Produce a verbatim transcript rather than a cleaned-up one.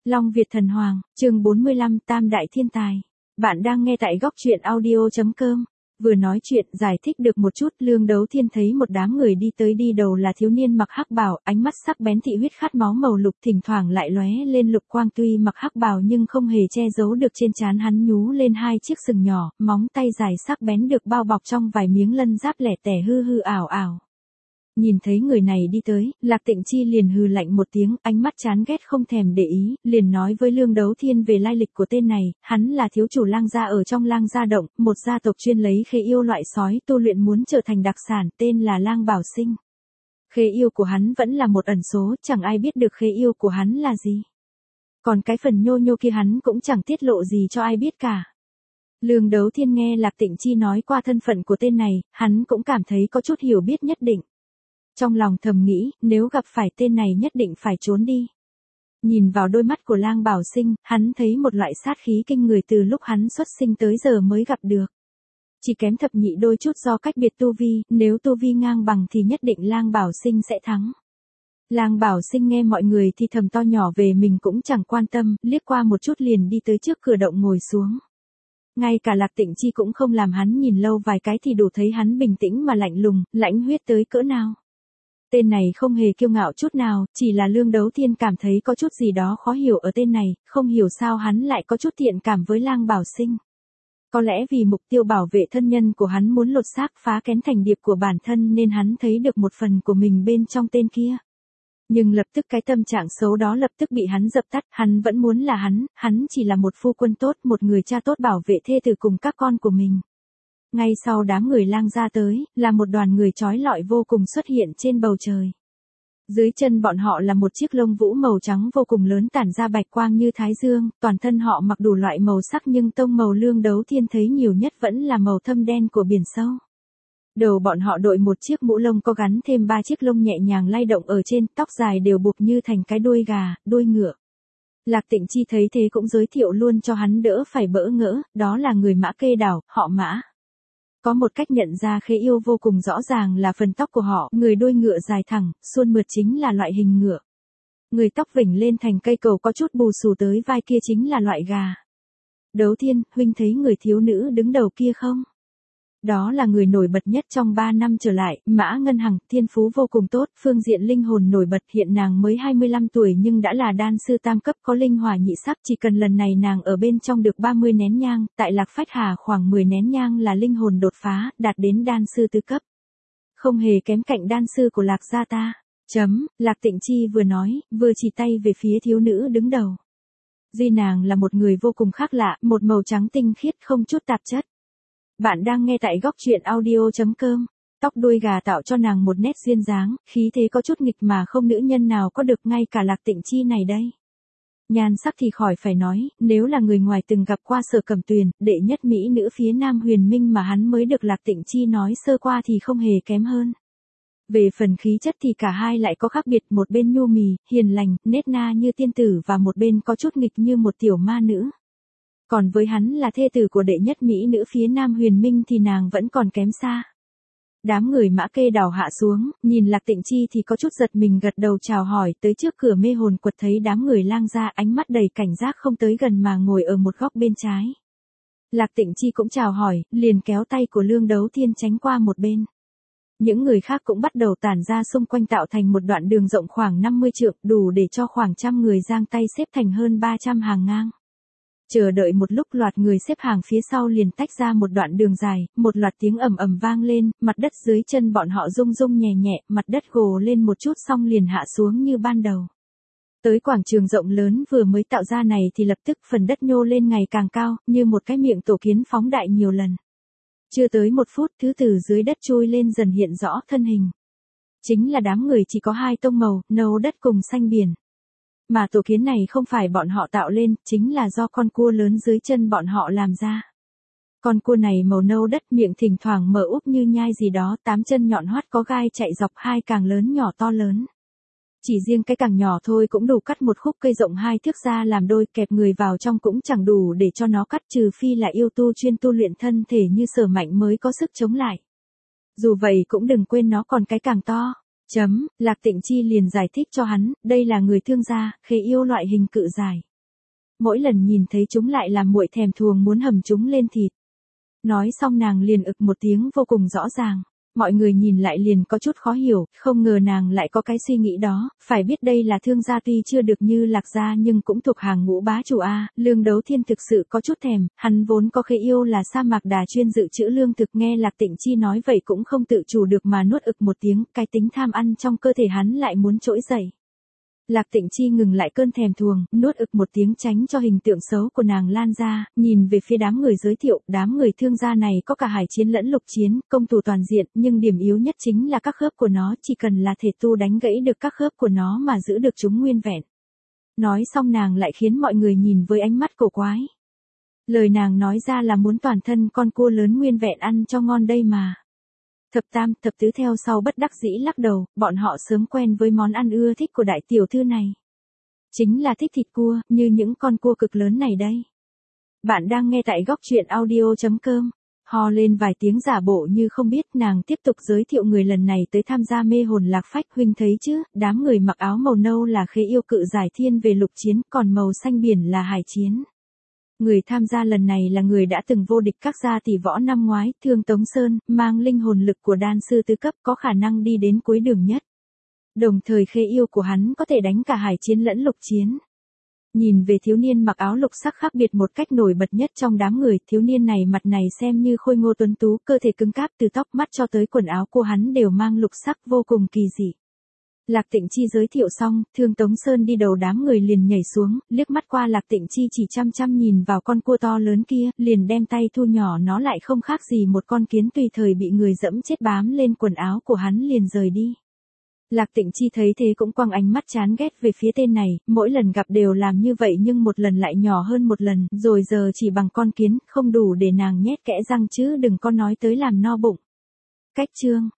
Long Việt Thần Hoàng, chương bốn mươi lăm Tam Đại Thiên Tài. Bạn đang nghe tại góc truyện audio.com. Vừa nói chuyện giải thích được một chút, Lương Đấu Thiên thấy một đám người đi tới đi đầu là thiếu niên mặc hắc bào, ánh mắt sắc bén thị huyết khát máu màu lục thỉnh thoảng lại lóe lên lục quang, tuy mặc hắc bào nhưng không hề che giấu được trên trán hắn nhú lên hai chiếc sừng nhỏ, móng tay dài sắc bén được bao bọc trong vài miếng lân giáp lẻ tẻ hư hư ảo ảo. Nhìn thấy người này đi tới, Lạc Tịnh Chi liền hừ lạnh một tiếng, ánh mắt chán ghét không thèm để ý, liền nói với Lương Đấu Thiên về lai lịch của tên này, hắn là thiếu chủ lang gia ở trong lang gia động, một gia tộc chuyên lấy khế yêu loại sói tu luyện muốn trở thành đặc sản, tên là Lang Bảo Sinh. Khế yêu của hắn vẫn là một ẩn số, chẳng ai biết được khế yêu của hắn là gì. Còn cái phần nhô nhô kia hắn cũng chẳng tiết lộ gì cho ai biết cả. Lương Đấu Thiên nghe Lạc Tịnh Chi nói qua thân phận của tên này, hắn cũng cảm thấy có chút hiểu biết nhất định. Trong lòng thầm nghĩ, nếu gặp phải tên này nhất định phải trốn đi. Nhìn vào đôi mắt của Lang Bảo Sinh, hắn thấy một loại sát khí kinh người từ lúc hắn xuất sinh tới giờ mới gặp được. Chỉ kém thập nhị đôi chút do cách biệt tu vi, nếu tu vi ngang bằng thì nhất định Lang Bảo Sinh sẽ thắng. Lang Bảo Sinh nghe mọi người thì thầm to nhỏ về mình cũng chẳng quan tâm, liếc qua một chút liền đi tới trước cửa động ngồi xuống. Ngay cả Lạc Tịnh Chi cũng không làm hắn nhìn lâu vài cái thì đủ thấy hắn bình tĩnh mà lạnh lùng, lãnh huyết tới cỡ nào. Tên này không hề kiêu ngạo chút nào, chỉ là Lương Đấu Thiên cảm thấy có chút gì đó khó hiểu ở tên này, không hiểu sao hắn lại có chút thiện cảm với Lang Bảo Sinh. Có lẽ vì mục tiêu bảo vệ thân nhân của hắn muốn lột xác phá kén thành điệp của bản thân nên hắn thấy được một phần của mình bên trong tên kia. Nhưng lập tức cái tâm trạng xấu đó lập tức bị hắn dập tắt, hắn vẫn muốn là hắn, hắn chỉ là một phu quân tốt, một người cha tốt bảo vệ thê tử cùng các con của mình. Ngay sau đám người Lang gia tới, là một đoàn người chói lọi vô cùng xuất hiện trên bầu trời. Dưới chân bọn họ là một chiếc lông vũ màu trắng vô cùng lớn tản ra bạch quang như thái dương, toàn thân họ mặc đủ loại màu sắc nhưng tông màu Lương Đấu Thiên thấy nhiều nhất vẫn là màu thâm đen của biển sâu. Đầu bọn họ đội một chiếc mũ lông có gắn thêm ba chiếc lông nhẹ nhàng lay động ở trên, tóc dài đều buộc như thành cái đuôi gà, đuôi ngựa. Lạc Tịnh Chi thấy thế cũng giới thiệu luôn cho hắn đỡ phải bỡ ngỡ, đó là người Mã Kê Đảo, họ Mã. Có một cách nhận ra khế yêu vô cùng rõ ràng là phần tóc của họ, người đuôi ngựa dài thẳng, suôn mượt chính là loại hình ngựa. Người tóc vểnh lên thành cây cầu có chút bù xù tới vai kia chính là loại gà. Đấu Thiên, huynh thấy người thiếu nữ đứng đầu kia không? Đó là người nổi bật nhất trong ba năm trở lại, Mã Ngân Hằng, thiên phú vô cùng tốt, phương diện linh hồn nổi bật, hiện nàng mới hai mươi lăm tuổi nhưng đã là đan sư tam cấp có linh hỏa nhị sắc, chỉ cần lần này nàng ở bên trong được ba mươi nén nhang, tại Lạc Phách Hà khoảng mười nén nhang là linh hồn đột phá, đạt đến đan sư tứ cấp. Không hề kém cạnh đan sư của Lạc gia ta. Chấm, Lạc Tịnh Chi vừa nói, vừa chỉ tay về phía thiếu nữ đứng đầu. Duy nàng là một người vô cùng khác lạ, một màu trắng tinh khiết không chút tạp chất. Bạn đang nghe tại góc truyện audio.com. Tóc đuôi gà tạo cho nàng một nét duyên dáng, khí thế có chút nghịch mà không nữ nhân nào có được, ngay cả Lạc Tịnh Chi này đây. Nhan sắc thì khỏi phải nói, nếu là người ngoài từng gặp qua Sở Cẩm Tuyền, đệ nhất mỹ nữ phía Nam Huyền Minh mà hắn mới được Lạc Tịnh Chi nói sơ qua thì không hề kém hơn. Về phần khí chất thì cả hai lại có khác biệt, một bên nhu mì, hiền lành, nết na như tiên tử và một bên có chút nghịch như một tiểu ma nữ. Còn với hắn là thê tử của đệ nhất mỹ nữ phía Nam Huyền Minh thì nàng vẫn còn kém xa. Đám người Mã Kê Đảo hạ xuống, nhìn Lạc Tịnh Chi thì có chút giật mình gật đầu chào hỏi, tới trước cửa mê hồn quật thấy đám người Lang gia, ánh mắt đầy cảnh giác không tới gần mà ngồi ở một góc bên trái. Lạc Tịnh Chi cũng chào hỏi, liền kéo tay của Lương Đấu Thiên tránh qua một bên. Những người khác cũng bắt đầu tản ra xung quanh tạo thành một đoạn đường rộng khoảng năm mươi trượng, đủ để cho khoảng trăm người giang tay xếp thành hơn ba trăm hàng ngang. Chờ đợi một lúc loạt người xếp hàng phía sau liền tách ra một đoạn đường dài, một loạt tiếng ầm ầm vang lên, mặt đất dưới chân bọn họ rung rung nhẹ nhẹ, mặt đất gồ lên một chút xong liền hạ xuống như ban đầu. Tới quảng trường rộng lớn vừa mới tạo ra này thì lập tức phần đất nhô lên ngày càng cao, như một cái miệng tổ kiến phóng đại nhiều lần. Chưa tới một phút thứ từ dưới đất trôi lên dần hiện rõ thân hình. Chính là đám người chỉ có hai tông màu, nâu đất cùng xanh biển. Mà tổ kiến này không phải bọn họ tạo lên, chính là do con cua lớn dưới chân bọn họ làm ra. Con cua này màu nâu đất, miệng thỉnh thoảng mở úp như nhai gì đó, tám chân nhọn hoắt có gai chạy dọc, hai càng lớn nhỏ to lớn. Chỉ riêng cái càng nhỏ thôi cũng đủ cắt một khúc cây rộng hai thước ra làm đôi, kẹp người vào trong cũng chẳng đủ để cho nó cắt, trừ phi là yêu tu chuyên tu luyện thân thể như Sở Mạnh mới có sức chống lại. Dù vậy cũng đừng quên nó còn cái càng to. Chấm, Lạc Tịnh Chi liền giải thích cho hắn, đây là người thương gia, khế yêu loại hình cự dài. mỗi lần nhìn thấy chúng lại làm muội thèm thuồng muốn hầm chúng lên thịt. Nói xong nàng liền ực một tiếng vô cùng rõ ràng. Mọi người nhìn lại liền có chút khó hiểu, không ngờ nàng lại có cái suy nghĩ đó, phải biết đây là thương gia tuy chưa được như Lạc gia nhưng cũng thuộc hàng ngũ bá chủ a. Lương Đấu Thiên thực sự có chút thèm, hắn vốn có khế yêu là sa mạc đà chuyên dự trữ lương thực, nghe Lạc Tịnh Chi nói vậy cũng không tự chủ được mà nuốt ực một tiếng, cái tính tham ăn trong cơ thể hắn lại muốn trỗi dậy. Lạc Tịnh Chi ngừng lại cơn thèm thuồng, nuốt ực một tiếng tránh cho hình tượng xấu của nàng lan ra, nhìn về phía đám người giới thiệu, đám người thương gia này có cả hải chiến lẫn lục chiến, công thủ toàn diện, nhưng điểm yếu nhất chính là các khớp của nó, chỉ cần là thể tu đánh gãy được các khớp của nó mà giữ được chúng nguyên vẹn. Nói xong nàng lại khiến mọi người nhìn với ánh mắt cổ quái. Lời nàng nói ra là muốn toàn thân con cua lớn nguyên vẹn ăn cho ngon đây mà. Thập tam, thập tứ theo sau bất đắc dĩ lắc đầu, bọn họ sớm quen với món ăn ưa thích của đại tiểu thư này. Chính là thích thịt cua, như những con cua cực lớn này đây. Bạn đang nghe tại góc truyện audio chấm com. Ho lên vài tiếng giả bộ như không biết, nàng tiếp tục giới thiệu người lần này tới tham gia mê hồn lạc phách. Huynh thấy chứ, đám người mặc áo màu nâu là khế yêu cự giải thiên về lục chiến, còn màu xanh biển là hải chiến. Người tham gia lần này là người đã từng vô địch các gia tỷ võ năm ngoái, Thương Tống Sơn, mang linh hồn lực của đan sư tứ cấp, có khả năng đi đến cuối đường nhất. Đồng thời khế yêu của hắn có thể đánh cả hải chiến lẫn lục chiến. Nhìn về thiếu niên mặc áo lục sắc khác biệt một cách nổi bật nhất trong đám người, thiếu niên này mặt này xem như khôi ngô tuấn tú, cơ thể cứng cáp từ tóc mắt cho tới quần áo của hắn đều mang lục sắc vô cùng kỳ dị. Lạc Tịnh Chi giới thiệu xong, Thương Tống Sơn đi đầu đám người liền nhảy xuống, liếc mắt qua Lạc Tịnh Chi chỉ chăm chăm nhìn vào con cua to lớn kia, liền đem tay thu nhỏ nó lại, không khác gì một con kiến tùy thời bị người dẫm chết, bám lên quần áo của hắn liền rời đi. Lạc Tịnh Chi thấy thế cũng quăng ánh mắt chán ghét về phía tên này, mỗi lần gặp đều làm như vậy nhưng một lần lại nhỏ hơn một lần, rồi giờ chỉ bằng con kiến, không đủ để nàng nhét kẽ răng chứ đừng có nói tới làm no bụng. Cách chương